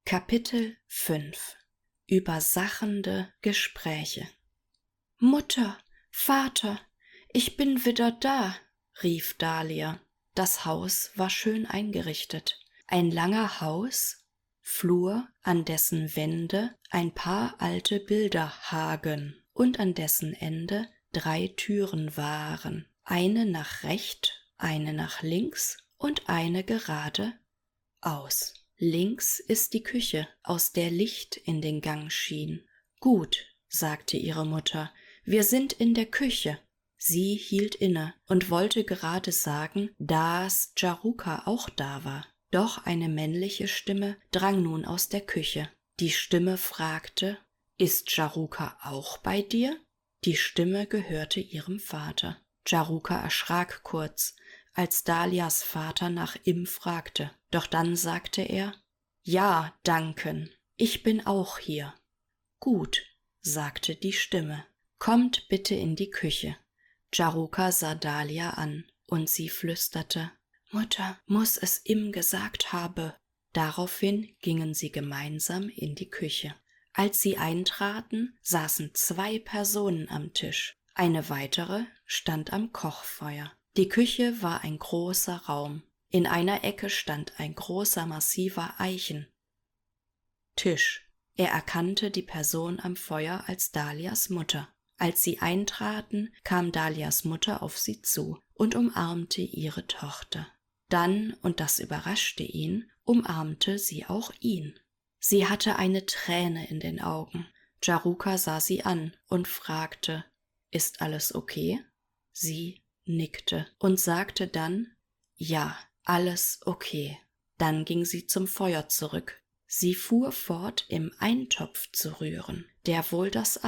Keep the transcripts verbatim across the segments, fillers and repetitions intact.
Kapitel fünf. Übersachende Gespräche. »Mutter, Vater, ich bin wieder da«, rief Dahlia. Das Haus war schön eingerichtet. Ein langer Haus, Flur, an dessen Wände ein paar alte Bilder hagen und an dessen Ende drei Türen waren, eine nach recht, eine nach links und eine gerade aus. Links ist die Küche, aus der Licht in den Gang schien. »Gut«, sagte ihre Mutter, »wir sind in der Küche.« Sie hielt inne und wollte gerade sagen, dass Jaruka auch da war. Doch eine männliche Stimme drang nun aus der Küche. Die Stimme fragte, »Ist Jaruka auch bei dir?« Die Stimme gehörte ihrem Vater. Jaruka erschrak kurz, als Dahlias Vater nach ihm fragte. Doch dann sagte er, »Ja, danken, ich bin auch hier.« »Gut«, sagte die Stimme, »kommt bitte in die Küche.« Jaruka sah Dahlia an, und sie flüsterte, »Mutter muss es ihm gesagt habe.« Daraufhin gingen sie gemeinsam in die Küche. Als sie eintraten, saßen zwei Personen am Tisch. Eine weitere stand am Kochfeuer. Die Küche war ein großer Raum. In einer Ecke stand ein großer, massiver Eichentisch. Er erkannte die Person am Feuer als Dahlias Mutter. Als sie eintraten, kam Dahlias Mutter auf sie zu und umarmte ihre Tochter. Dann, und das überraschte ihn, umarmte sie auch ihn. Sie hatte eine Träne in den Augen. Jaruka sah sie an und fragte, »Ist alles okay?« Sie nickte und sagte dann, »Ja, alles okay.« Dann ging sie zum Feuer zurück. Sie fuhr fort, im Eintopf zu rühren, der wohl das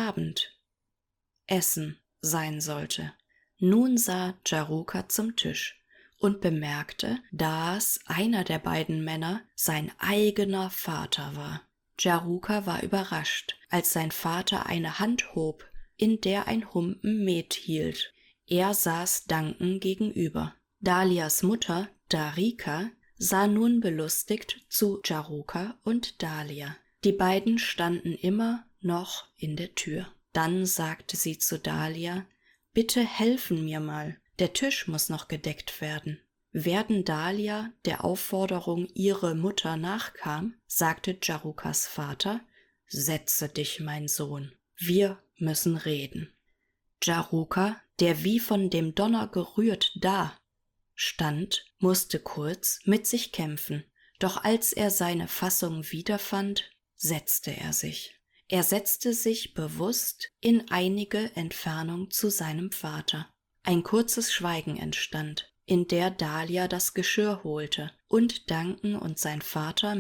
Abendessen sein sollte. Nun sah Jaruka zum Tisch und bemerkte, dass einer der beiden Männer sein eigener Vater war. Jaruka war überrascht, als sein Vater eine Hand hob, in der ein Humpen Met hielt. Er saß Duncan gegenüber. Dahlias Mutter, Darika, sah nun belustigt zu Jaruka und Dahlia. Die beiden standen immer noch in der Tür. Dann sagte sie zu Dahlia, »Bitte helfen mir mal, der Tisch muss noch gedeckt werden.« Während Dahlia der Aufforderung ihrer Mutter nachkam, sagte Jarukas Vater, »Setze dich, mein Sohn, wir müssen reden.« Jaruka, der wie von dem Donner gerührt da stand, musste kurz mit sich kämpfen, doch als er seine Fassung wiederfand, setzte er sich. Er setzte sich bewusst in einige Entfernung zu seinem Vater. Ein kurzes Schweigen entstand, in der Dahlia das Geschirr holte und Duncan und sein Vater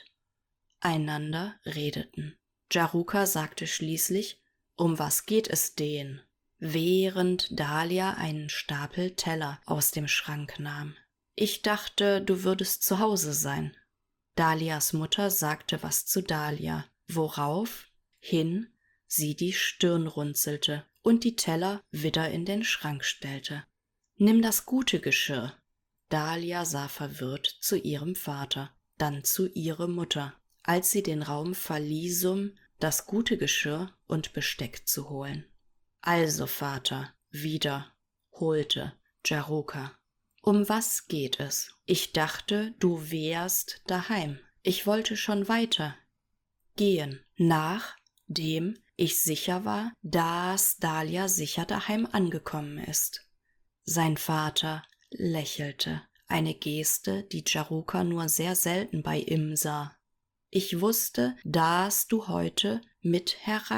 miteinander redeten. Jaruka sagte schließlich, »Um was geht es denen?«, während Dahlia einen Stapel Teller aus dem Schrank nahm. »Ich dachte, du würdest zu Hause sein.« Dahlias Mutter sagte was zu Dahlia, worauf hin sie die Stirn runzelte und die Teller wieder in den Schrank stellte. »Nimm das gute Geschirr.« Dahlia sah verwirrt zu ihrem Vater, dann zu ihrer Mutter, als sie den Raum verließ, um das gute Geschirr und Besteck zu holen. »Also, Vater«, wiederholte Jaruka. »Um was geht es? Ich dachte, du wärst daheim. Ich wollte schon weiter gehen, nachdem ich sicher war, dass Dahlia sicher daheim angekommen ist.« Sein Vater lächelte, eine Geste, die Jaruka nur sehr selten bei ihm sah. »Ich wusste, dass du heute mit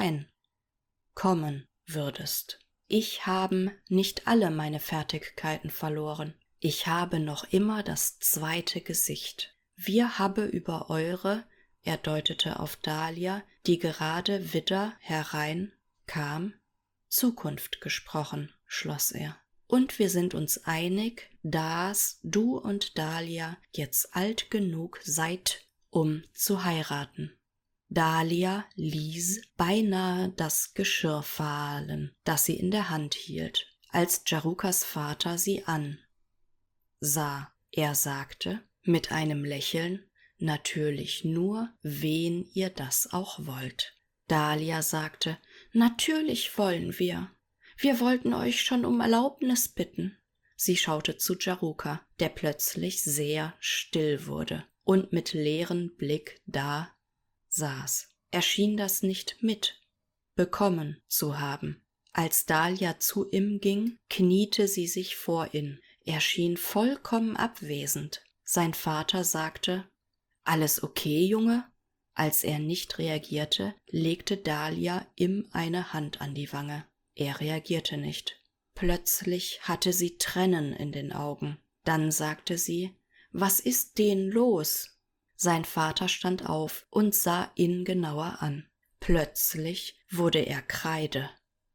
hereinkommen würdest. Ich habe nicht alle meine Fertigkeiten verloren. Ich habe noch immer das zweite Gesicht. Wir haben über eure«, er deutete auf Dahlia, die gerade wieder hereinkam, »Zukunft gesprochen«, schloss er. »Und wir sind uns einig, dass du und Dahlia jetzt alt genug seid, um zu heiraten.« Dahlia ließ beinahe das Geschirr fallen, das sie in der Hand hielt, als Jarukas Vater sie ansah. Er sagte mit einem Lächeln, natürlich nur, wen ihr das auch wollt. Dahlia sagte, natürlich wollen wir. Wir wollten euch schon um Erlaubnis bitten. Sie schaute zu Jaruka, der plötzlich sehr still wurde und mit leerem Blick da saß. Er schien das nicht mitbekommen zu haben. Als Dahlia zu ihm ging, kniete sie sich vor ihn. Er schien vollkommen abwesend. Sein Vater sagte, »Alles okay, Junge?« Als er nicht reagierte, legte Dahlia ihm eine Hand an die Wange. Er reagierte nicht. Plötzlich hatte sie Tränen in den Augen. Dann sagte sie, »Was ist denn los?« Sein Vater stand auf und sah ihn genauer an. Plötzlich wurde er kreide,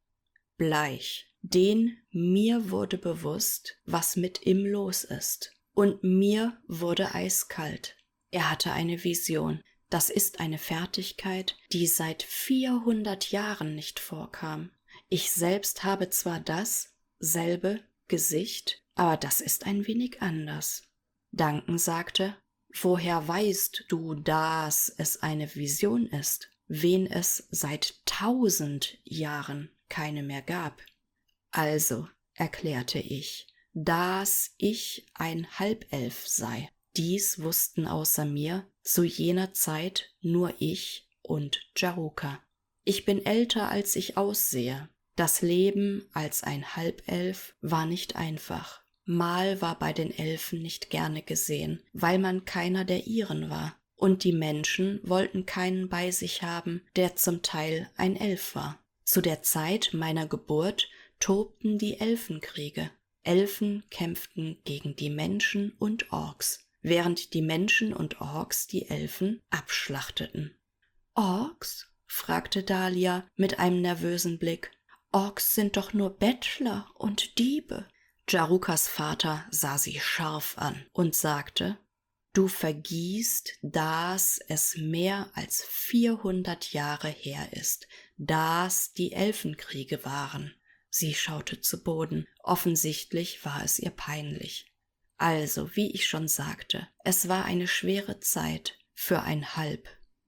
bleich. Den mir wurde bewusst, was mit ihm los ist. Und mir wurde eiskalt. Er hatte eine Vision. Das ist eine Fertigkeit, die seit vierhundert Jahren nicht vorkam. Ich selbst habe zwar dasselbe Gesicht, aber das ist ein wenig anders. Duncan sagte, woher weißt du, dass es eine Vision ist, wen es seit tausend Jahren keine mehr gab? Also, erklärte ich, dass ich ein Halbelf sei. Dies wussten außer mir zu jener Zeit nur ich und Jaruka. Ich bin älter, als ich aussehe. Das Leben als ein Halbelf war nicht einfach. Mal war bei den Elfen nicht gerne gesehen, weil man keiner der ihren war. Und die Menschen wollten keinen bei sich haben, der zum Teil ein Elf war. Zu der Zeit meiner Geburt tobten die Elfenkriege. Elfen kämpften gegen die Menschen und Orks, während die Menschen und Orks die Elfen abschlachteten. »Orks?« fragte Dahlia mit einem nervösen Blick. »Orks sind doch nur Bettler und Diebe.« Jarukas Vater sah sie scharf an und sagte, »Du vergießt, dass es mehr als vierhundert Jahre her ist, dass die Elfenkriege waren.« Sie schaute zu Boden. Offensichtlich war es ihr peinlich. Also, wie ich schon sagte, es war eine schwere Zeit für ein Halb.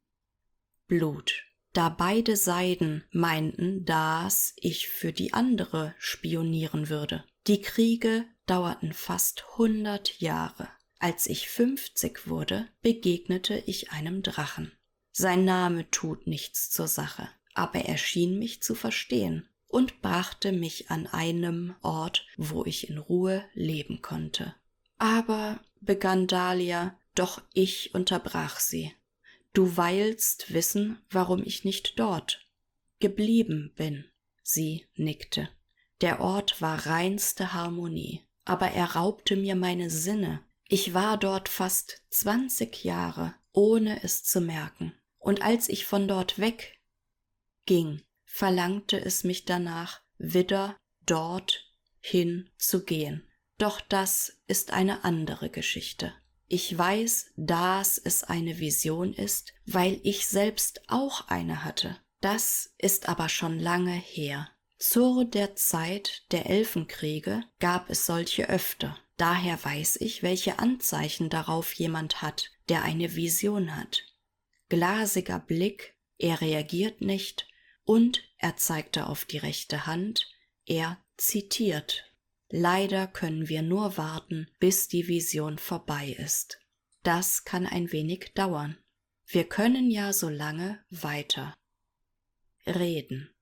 Blut. Da beide Seiten meinten, dass ich für die andere spionieren würde. Die Kriege dauerten fast hundert Jahre. Als ich fünfzig wurde, begegnete ich einem Drachen. Sein Name tut nichts zur Sache, aber er schien mich zu verstehen und brachte mich an einem Ort, wo ich in Ruhe leben konnte. Aber, begann Dahlia, doch ich unterbrach sie. Du weilst wissen, warum ich nicht dort geblieben bin. Sie nickte. Der Ort war reinste Harmonie, aber er raubte mir meine Sinne. Ich war dort fast zwanzig Jahre, ohne es zu merken. Und als ich von dort weg ging, verlangte es mich danach, wieder dorthin zu gehen. Doch das ist eine andere Geschichte. Ich weiß, dass es eine Vision ist, weil ich selbst auch eine hatte. Das ist aber schon lange her. Zu der Zeit der Elfenkriege gab es solche öfter. Daher weiß ich, welche Anzeichen darauf jemand hat, der eine Vision hat. Glasiger Blick, er reagiert nicht und er zeigte auf die rechte Hand, er zitiert. Leider können wir nur warten, bis die Vision vorbei ist. Das kann ein wenig dauern. Wir können ja so lange weiter reden.